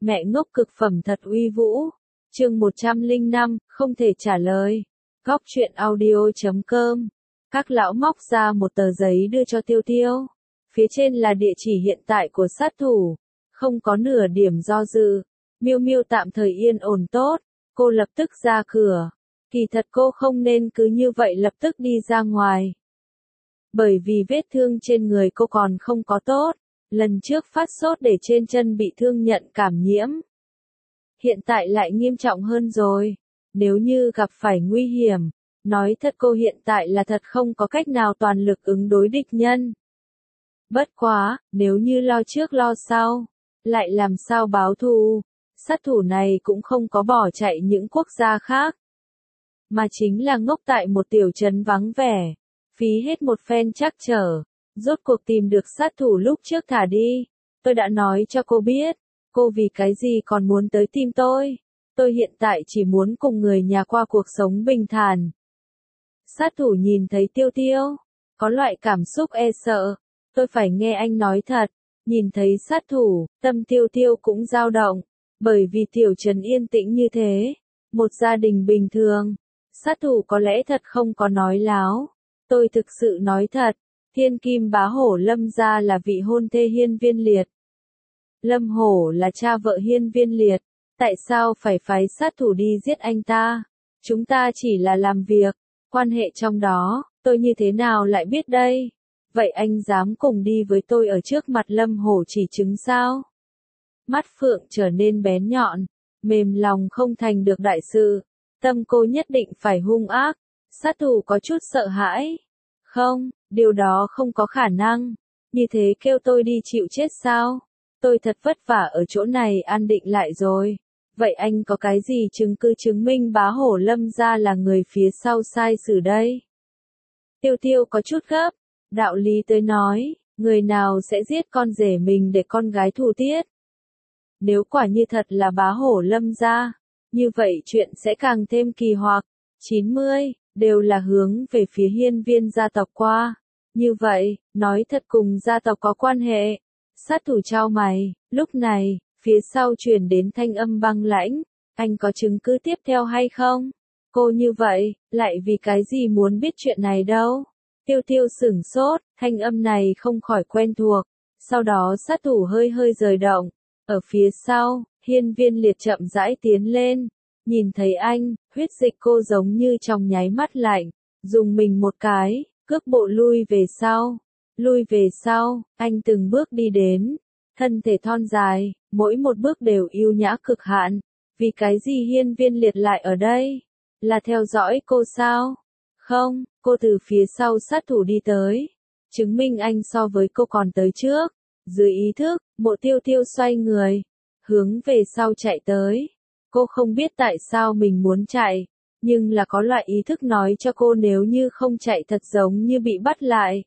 Mẹ ngốc cực phẩm thật uy vũ. Chương 105, không thể trả lời. Góc truyện audio.com. Các lão móc ra một tờ giấy đưa cho Tiêu Tiêu. Phía trên là địa chỉ hiện tại của sát thủ. Không có nửa điểm do dự. Miêu Miêu tạm thời yên ổn tốt. Cô lập tức ra cửa. Kỳ thật cô không nên cứ như vậy lập tức đi ra ngoài. Bởi vì vết thương trên người cô còn không có tốt. Lần trước phát sốt để trên chân bị thương nhận cảm nhiễm. Hiện tại lại nghiêm trọng hơn rồi. Nếu như gặp phải nguy hiểm, nói thật cô hiện tại là thật không có cách nào toàn lực ứng đối địch nhân. Bất quá, nếu như lo trước lo sau, lại làm sao báo thù, sát thủ này cũng không có bỏ chạy những quốc gia khác. Mà chính là ngốc tại một tiểu trấn vắng vẻ, phí hết một phen trắc trở, rốt cuộc tìm được sát thủ lúc trước thả đi. Tôi đã nói cho cô biết, cô vì cái gì còn muốn tới tìm tôi. Tôi hiện tại chỉ muốn cùng người nhà qua cuộc sống bình thản. Sát thủ nhìn thấy Tiêu Tiêu, có loại cảm xúc e sợ. Tôi phải nghe anh nói thật. Nhìn thấy sát thủ, tâm Tiêu Tiêu cũng dao động. Bởi vì tiểu trấn yên tĩnh như thế, một gia đình bình thường, sát thủ có lẽ thật không có nói láo. Tôi thực sự nói thật, Thiên Kim Bá Hổ Lâm gia là vị hôn thê Hiên Viên Liệt. Lâm Hổ là cha vợ Hiên Viên Liệt, tại sao phải phái sát thủ đi giết anh ta? Chúng ta chỉ là làm việc, quan hệ trong đó, tôi như thế nào lại biết đây? Vậy anh dám cùng đi với tôi ở trước mặt Lâm Hổ chỉ chứng sao? Mắt Phượng trở nên bén nhọn, mềm lòng không thành được đại sự, tâm cô nhất định phải hung ác. Sát thủ có chút sợ hãi. Không, điều đó không có khả năng. Như thế kêu tôi đi chịu chết sao? Tôi thật vất vả ở chỗ này an định lại rồi. Vậy anh có cái gì chứng cứ chứng minh Bá Hổ Lâm gia là người phía sau sai sử đây? Tiêu Tiêu có chút gấp. Đạo lý tới nói, người nào sẽ giết con rể mình để con gái thù tiết? Nếu quả như thật là Bá Hổ Lâm gia, như vậy chuyện sẽ càng thêm kỳ hoặc. 90, đều là hướng về phía Hiên Viên gia tộc qua. Như vậy, nói thật cùng gia tộc có quan hệ. Sát thủ chau mày, lúc này, phía sau truyền đến thanh âm băng lãnh. Anh có chứng cứ tiếp theo hay không? Cô như vậy, lại vì cái gì muốn biết chuyện này đâu? Tiêu Tiêu sửng sốt, thanh âm này không khỏi quen thuộc. Sau đó sát thủ hơi hơi rời động. Ở phía sau, Hiên Viên Liệt chậm rãi tiến lên. Nhìn thấy anh, huyết dịch cô giống như trong nháy mắt lạnh. Dùng mình một cái, cước bộ lui về sau. Lui về sau, anh từng bước đi đến. Thân thể thon dài, mỗi một bước đều yêu nhã cực hạn. Vì cái gì Hiên Viên Liệt lại ở đây? Là theo dõi cô sao? Không, cô từ phía sau sát thủ đi tới. Chứng minh anh so với cô còn tới trước. Dưới ý thức, Mộ Tiêu Tiêu xoay người. Hướng về sau chạy tới. Cô không biết tại sao mình muốn chạy. Nhưng là có loại ý thức nói cho cô nếu như không chạy thật giống như bị bắt lại.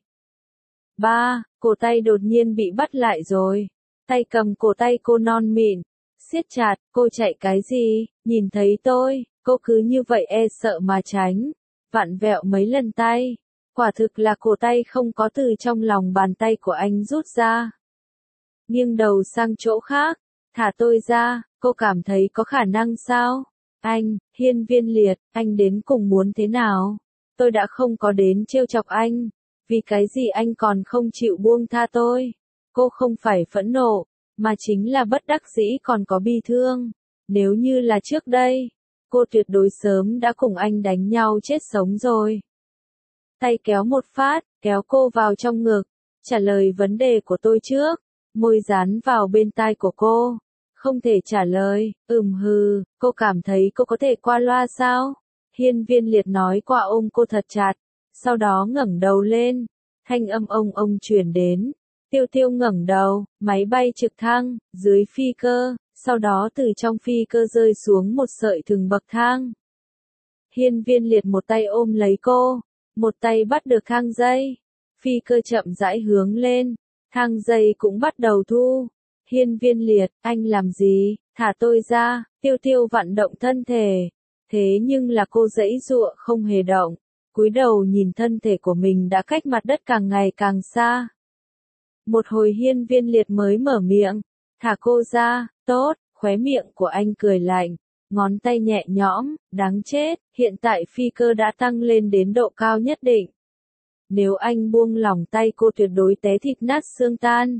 Cổ tay đột nhiên bị bắt lại rồi. Tay cầm cổ tay cô non mịn. Siết chặt, cô chạy cái gì? Nhìn thấy tôi, cô cứ như vậy e sợ mà tránh. Vặn vẹo mấy lần tay. Quả thực là cổ tay không có từ trong lòng bàn tay của anh rút ra. Nghiêng đầu sang chỗ khác. Thả tôi ra, cô cảm thấy có khả năng sao? Anh, Hiên Viên Liệt, anh đến cùng muốn thế nào? Tôi đã không có đến trêu chọc anh. Vì cái gì anh còn không chịu buông tha tôi? Cô không phải phẫn nộ, mà chính là bất đắc dĩ còn có bi thương. Nếu như là trước đây, cô tuyệt đối sớm đã cùng anh đánh nhau chết sống rồi. Tay kéo một phát, kéo cô vào trong ngực. Trả lời vấn đề của tôi trước. Môi dán vào bên tai của cô. Không thể trả lời, hừ, cô cảm thấy cô có thể qua loa sao? Hiên Viên Liệt nói qua ôm cô thật chặt, sau đó ngẩng đầu lên, thanh âm ông truyền đến. Tiêu Tiêu ngẩng đầu, máy bay trực thăng, dưới phi cơ, sau đó từ trong phi cơ rơi xuống một sợi thừng bậc thang. Hiên Viên Liệt một tay ôm lấy cô, một tay bắt được thang dây. Phi cơ chậm rãi hướng lên, thang dây cũng bắt đầu thu. Hiên Viên Liệt, anh làm gì? Thả tôi ra. Tiêu Tiêu vận động thân thể. Thế nhưng là cô giãy giụa không hề động. Cúi đầu nhìn thân thể của mình đã cách mặt đất càng ngày càng xa. Một hồi Hiên Viên Liệt mới mở miệng. Thả cô ra. Tốt, Khóe miệng của anh cười lạnh, ngón tay nhẹ nhõm, đáng chết, hiện tại phi cơ đã tăng lên đến độ cao nhất định. Nếu anh buông lỏng tay cô tuyệt đối té thịt nát xương tan.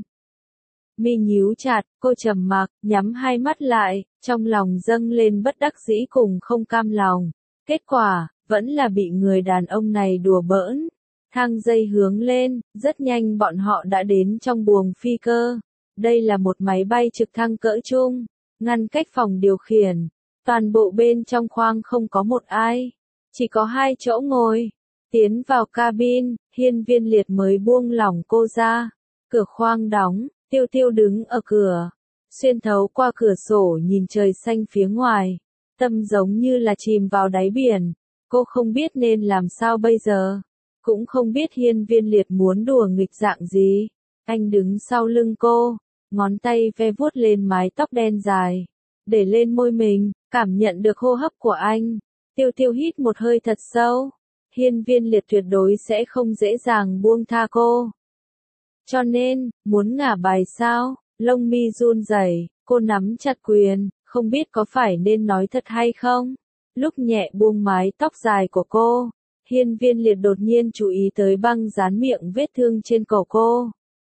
Mi nhíu chặt, cô trầm mặc, nhắm hai mắt lại, trong lòng dâng lên bất đắc dĩ cùng không cam lòng. Kết quả, vẫn là bị người đàn ông này đùa bỡn. Thang dây hướng lên, rất nhanh bọn họ đã đến trong buồng phi cơ. Đây là một máy bay trực thăng cỡ trung, ngăn cách phòng điều khiển. Toàn bộ bên trong khoang không có một ai, chỉ có 2 chỗ ngồi. Tiến vào cabin, Hiên Viên Liệt mới buông lỏng cô ra. Cửa khoang đóng, Tiêu Tiêu đứng ở cửa, xuyên thấu qua cửa sổ nhìn trời xanh phía ngoài. Tâm giống như là chìm vào đáy biển, cô không biết nên làm sao bây giờ, cũng không biết Hiên Viên Liệt muốn đùa nghịch dạng gì. Anh đứng sau lưng cô, ngón tay ve vuốt lên mái tóc đen dài, để lên môi mình, cảm nhận được hô hấp của anh. Tiêu Tiêu hít một hơi thật sâu. Hiên Viên Liệt tuyệt đối sẽ không dễ dàng buông tha cô. Cho nên, muốn ngả bài sao? Lông mi run rẩy, cô nắm chặt quyền, không biết có phải nên nói thật hay không. Lúc nhẹ buông mái tóc dài của cô, Hiên Viên Liệt đột nhiên chú ý tới băng dán miệng vết thương trên cổ cô.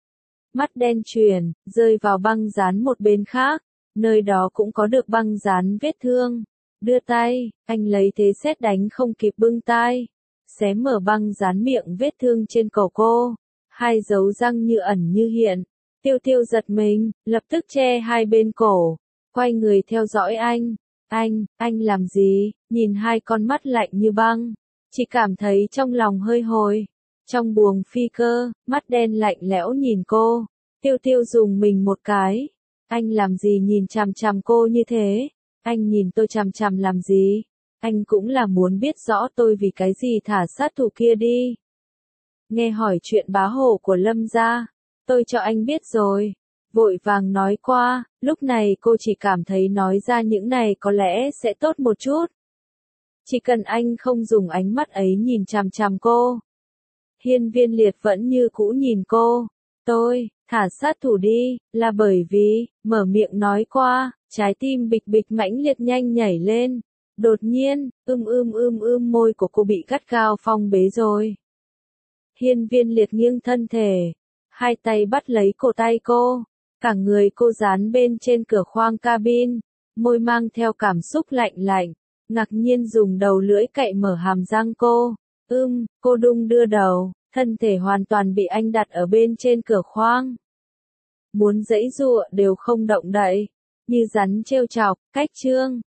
Mắt đen chuyển, rơi vào băng dán một bên khác, nơi đó cũng có được băng dán vết thương. Đưa tay, anh lấy thế sét đánh không kịp bưng tay, xé mở băng dán miệng vết thương trên cổ cô. 2 dấu răng như ẩn như hiện. Tiêu Tiêu giật mình, lập tức che hai bên cổ, quay người theo dõi anh. Anh làm gì? Nhìn 2 con mắt lạnh như băng, chỉ cảm thấy trong lòng hơi hồi. Trong buồng phi cơ, mắt đen lạnh lẽo nhìn cô. Tiêu Tiêu dùng mình một cái. Anh làm gì nhìn chằm chằm cô như thế? Anh nhìn tôi chằm chằm làm gì? Anh cũng là muốn biết rõ tôi vì cái gì thả sát thủ kia đi. Nghe hỏi chuyện bá hộ của Lâm gia, tôi cho anh biết rồi. Vội vàng nói qua, lúc này cô chỉ cảm thấy nói ra những này có lẽ sẽ tốt một chút. Chỉ cần anh không dùng ánh mắt ấy nhìn chằm chằm cô. Hiên Viên Liệt vẫn như cũ nhìn cô. Tôi, thả sát thủ đi, là bởi vì, mở miệng nói qua, trái tim bịch bịch mãnh liệt nhanh nhảy lên. Đột nhiên, môi của cô bị gắt gao phong bế rồi. Hiên Viên Liệt nghiêng thân thể, 2 tay bắt lấy cổ tay cô, cả người cô dán bên trên cửa khoang cabin, môi mang theo cảm xúc lạnh lạnh, ngạc nhiên dùng đầu lưỡi cậy mở hàm răng cô. Cô đung đưa đầu, thân thể hoàn toàn bị anh đặt ở bên trên cửa khoang. Muốn giãy giụa đều không động đậy, như rắn trêu chọc, cách chương.